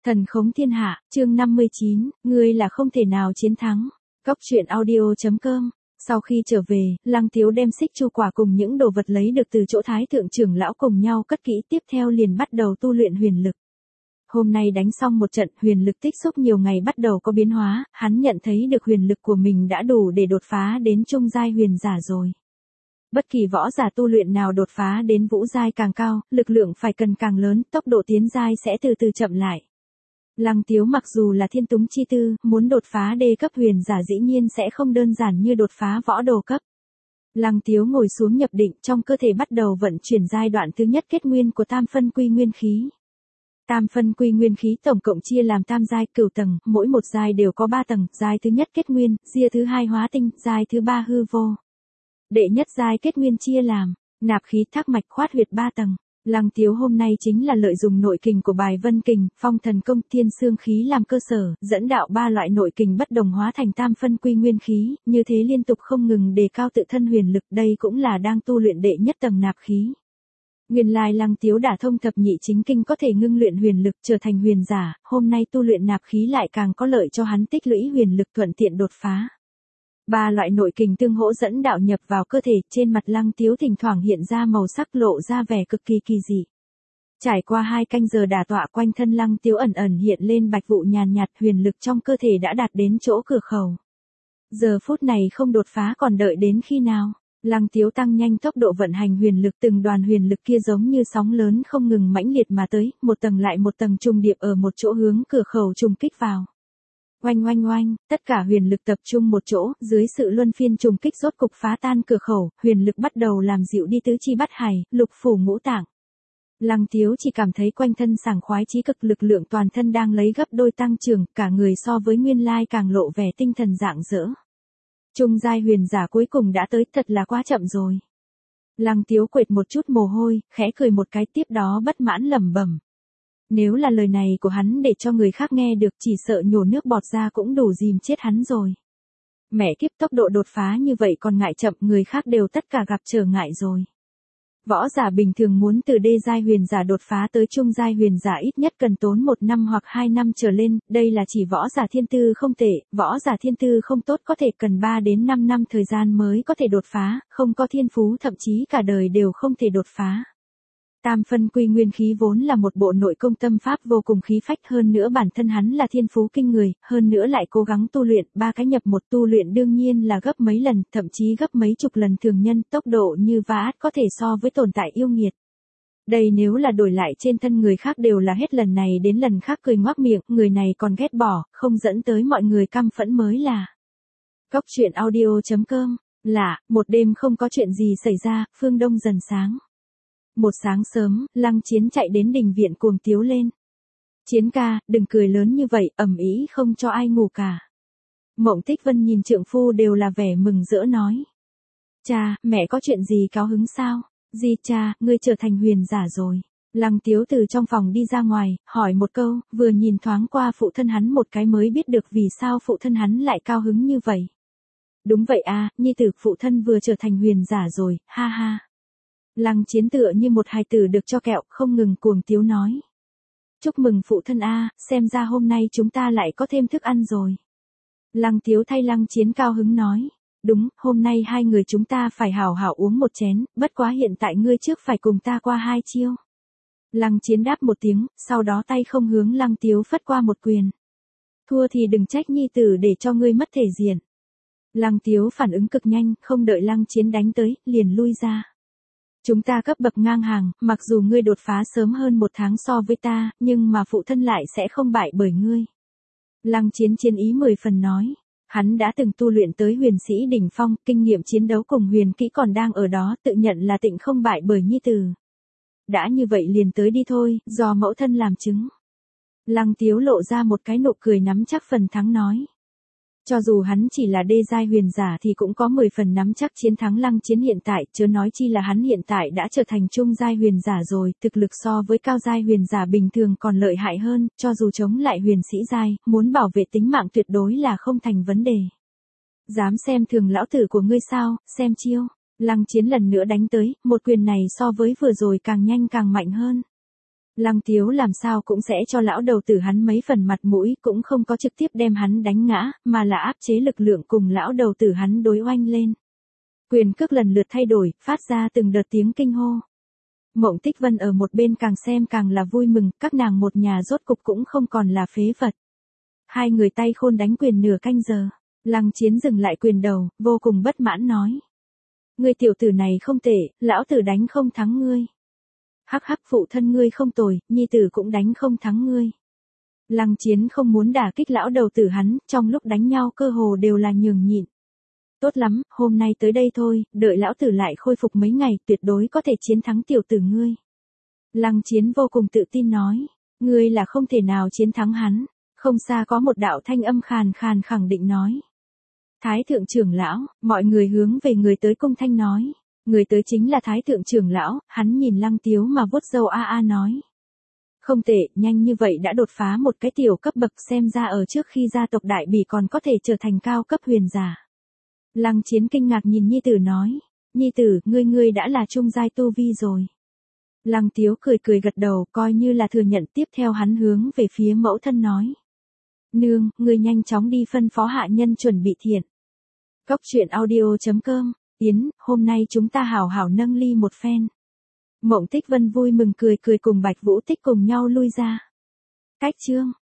Thần khống thiên hạ, chương 59, ngươi là không thể nào chiến thắng. Góc truyện audio.com. Sau khi trở về, Lăng Tiếu đem xích chu quả cùng những đồ vật lấy được từ chỗ Thái thượng trưởng lão cùng nhau cất kỹ, tiếp theo liền bắt đầu tu luyện huyền lực. Hôm nay đánh xong một trận, huyền lực tích xúc nhiều ngày bắt đầu có biến hóa, hắn nhận thấy được huyền lực của mình đã đủ để đột phá đến trung giai huyền giả rồi. Bất kỳ võ giả tu luyện nào đột phá đến vũ giai càng cao, lực lượng phải cần càng lớn, tốc độ tiến giai sẽ từ từ chậm lại. Lăng Tiếu mặc dù là thiên túng chi tư, muốn đột phá đê cấp huyền giả dĩ nhiên sẽ không đơn giản như đột phá võ đồ cấp. Lăng Tiếu ngồi xuống nhập định, trong cơ thể bắt đầu vận chuyển giai đoạn thứ nhất kết nguyên của tam phân quy nguyên khí. Tam phân quy nguyên khí tổng cộng chia làm tam giai cửu tầng, mỗi một giai đều có 3 tầng, giai thứ nhất kết nguyên, giai thứ hai hóa tinh, giai thứ ba hư vô. Đệ nhất giai kết nguyên chia làm nạp khí, thác mạch, khoát huyệt 3 tầng. Lăng Tiếu hôm nay chính là lợi dụng nội kình của bài vân kình, phong thần công, thiên xương khí làm cơ sở, dẫn đạo 3 loại nội kình bất đồng hóa thành tam phân quy nguyên khí, như thế liên tục không ngừng đề cao tự thân huyền lực, đây cũng là đang tu luyện đệ nhất tầng nạp khí. Nguyên lai Lăng Tiếu đả thông thập nhị chính kinh có thể ngưng luyện huyền lực trở thành huyền giả, hôm nay tu luyện nạp khí lại càng có lợi cho hắn tích lũy huyền lực thuận tiện đột phá. 3 loại nội kình tương hỗ dẫn đạo nhập vào cơ thể, trên mặt Lăng Tiếu thỉnh thoảng hiện ra màu sắc lộ ra vẻ cực kỳ kỳ dị. Trải qua 2 canh giờ đả tọa, quanh thân Lăng Tiếu ẩn ẩn hiện lên bạch vụ nhàn nhạt, huyền lực trong cơ thể đã đạt đến chỗ cửa khẩu. Giờ phút này không đột phá còn đợi đến khi nào? Lăng Tiếu tăng nhanh tốc độ vận hành huyền lực, từng đoàn huyền lực kia giống như sóng lớn không ngừng mãnh liệt mà tới, một tầng lại một tầng trùng điệp ở một chỗ hướng cửa khẩu trùng kích vào. Oanh oanh oanh, tất cả huyền lực tập trung một chỗ, dưới sự luân phiên trùng kích rốt cục phá tan cửa khẩu, huyền lực bắt đầu làm dịu đi tứ chi bát hải, lục phủ ngũ tạng. Lăng Tiếu chỉ cảm thấy quanh thân sảng khoái chí cực, lực lượng toàn thân đang lấy gấp đôi tăng trưởng, cả người so với nguyên lai càng lộ vẻ tinh thần rạng rỡ. Trung giai huyền giả cuối cùng đã tới, thật là quá chậm rồi. Lăng Tiếu quệt một chút mồ hôi, khẽ cười một cái, tiếp đó bất mãn lẩm bẩm. Nếu là lời này của hắn để cho người khác nghe được, chỉ sợ nhổ nước bọt ra cũng đủ dìm chết hắn rồi. Mẹ kiếp, tốc độ đột phá như vậy còn ngại chậm, người khác đều tất cả gặp trở ngại rồi. Võ giả bình thường muốn từ đê giai huyền giả đột phá tới trung giai huyền giả ít nhất cần tốn 1 năm hoặc 2 năm trở lên, đây là chỉ võ giả thiên tư không tệ, võ giả thiên tư không tốt có thể cần 3 đến 5 năm thời gian mới có thể đột phá, không có thiên phú thậm chí cả đời đều không thể đột phá. Tam phân quy nguyên khí vốn là một bộ nội công tâm pháp vô cùng khí phách, hơn nữa bản thân hắn là thiên phú kinh người, hơn nữa lại cố gắng tu luyện, 3 cái nhập một, tu luyện đương nhiên là gấp mấy lần, thậm chí gấp mấy chục lần thường nhân, tốc độ như vã có thể so với tồn tại yêu nghiệt. Đây nếu là đổi lại trên thân người khác đều là hết lần này đến lần khác cười ngoác miệng, người này còn ghét bỏ, không dẫn tới mọi người căm phẫn mới là. Góc truyện audio.com. Lạ, một đêm không có chuyện gì xảy ra, phương đông dần sáng. Một sáng sớm, Lăng Chiến chạy đến đình viện cuồng tiếu lên. Chiến ca, đừng cười lớn như vậy, ầm ĩ không cho ai ngủ cả. Mộng Tích Vân nhìn trượng phu đều là vẻ mừng rỡ nói. Cha, mẹ có chuyện gì cao hứng sao? Gì cha, ngươi trở thành huyền giả rồi. Lăng Tiếu từ trong phòng đi ra ngoài, hỏi một câu, vừa nhìn thoáng qua phụ thân hắn một cái mới biết được vì sao phụ thân hắn lại cao hứng như vậy. Đúng vậy a, nhi tử phụ thân vừa trở thành huyền giả rồi, ha ha. Lăng Chiến tựa như một hài tử được cho kẹo, không ngừng cuồng tiếu nói. Chúc mừng phụ thân a, xem ra hôm nay chúng ta lại có thêm thức ăn rồi. Lăng Tiếu thay Lăng Chiến cao hứng nói. Đúng, hôm nay hai người chúng ta phải hảo hảo uống một chén, bất quá hiện tại ngươi trước phải cùng ta qua 2 chiêu. Lăng Chiến đáp một tiếng, sau đó tay không hướng Lăng Tiếu phất qua một quyền. Thua thì đừng trách nhi tử để cho ngươi mất thể diện. Lăng Tiếu phản ứng cực nhanh, không đợi Lăng Chiến đánh tới, liền lui ra. Chúng ta cấp bậc ngang hàng, mặc dù ngươi đột phá sớm hơn 1 tháng so với ta, nhưng mà phụ thân lại sẽ không bại bởi ngươi. Lăng Chiến chiến ý 10 phần nói. Hắn đã từng tu luyện tới huyền sĩ đỉnh phong, kinh nghiệm chiến đấu cùng huyền kỹ còn đang ở đó, tự nhận là tịnh không bại bởi nhi tử. Đã như vậy liền tới đi thôi, do mẫu thân làm chứng. Lăng Tiếu lộ ra một cái nụ cười nắm chắc phần thắng nói. Cho dù hắn chỉ là đê giai huyền giả thì cũng có 10 phần nắm chắc chiến thắng Lăng Chiến hiện tại, chớ nói chi là hắn hiện tại đã trở thành trung giai huyền giả rồi, thực lực so với cao giai huyền giả bình thường còn lợi hại hơn, cho dù chống lại huyền sĩ giai, muốn bảo vệ tính mạng tuyệt đối là không thành vấn đề. Dám xem thường lão tử của ngươi sao, xem chiêu. Lăng Chiến lần nữa đánh tới, một quyền này so với vừa rồi càng nhanh càng mạnh hơn. Lăng Tiếu làm sao cũng sẽ cho lão đầu tử hắn mấy phần mặt mũi, cũng không có trực tiếp đem hắn đánh ngã, mà là áp chế lực lượng cùng lão đầu tử hắn đối oanh lên. Quyền cước lần lượt thay đổi, phát ra từng đợt tiếng kinh hô. Mộng Tích Vân ở một bên càng xem càng là vui mừng, các nàng một nhà rốt cục cũng không còn là phế vật. Hai người tay khôn đánh quyền nửa canh giờ, Lăng Chiến dừng lại quyền đầu, vô cùng bất mãn nói. Ngươi tiểu tử này không tệ, lão tử đánh không thắng ngươi. Hắc hắc, phụ thân ngươi không tồi, nhi tử cũng đánh không thắng ngươi. Lăng Chiến không muốn đả kích lão đầu tử hắn, trong lúc đánh nhau cơ hồ đều là nhường nhịn. Tốt lắm, hôm nay tới đây thôi, đợi lão tử lại khôi phục mấy ngày, tuyệt đối có thể chiến thắng tiểu tử ngươi. Lăng Chiến vô cùng tự tin nói, ngươi là không thể nào chiến thắng hắn. Không xa có một đạo thanh âm khàn khàn khẳng định nói. Thái thượng trưởng lão, mọi người hướng về người tới cung thanh nói. Người tới chính là Thái thượng trưởng lão, hắn nhìn Lăng Tiếu mà vuốt râu nói. Không tệ, nhanh như vậy đã đột phá một cái tiểu cấp bậc, xem ra ở trước khi gia tộc Đại Bỉ còn có thể trở thành cao cấp huyền giả. Lăng Chiến kinh ngạc nhìn nhi tử nói. Nhi tử, ngươi đã là trung giai tu vi rồi. Lăng Tiếu cười cười gật đầu, coi như là thừa nhận, tiếp theo hắn hướng về phía mẫu thân nói. Nương, ngươi nhanh chóng đi phân phó hạ nhân chuẩn bị thiện. Cốc truyện audio.com, Yến, hôm nay chúng ta hảo hảo nâng ly một phen. Mộng Tích Vân vui mừng cười cười cùng Bạch Vũ Tích cùng nhau lui ra. Cách chương.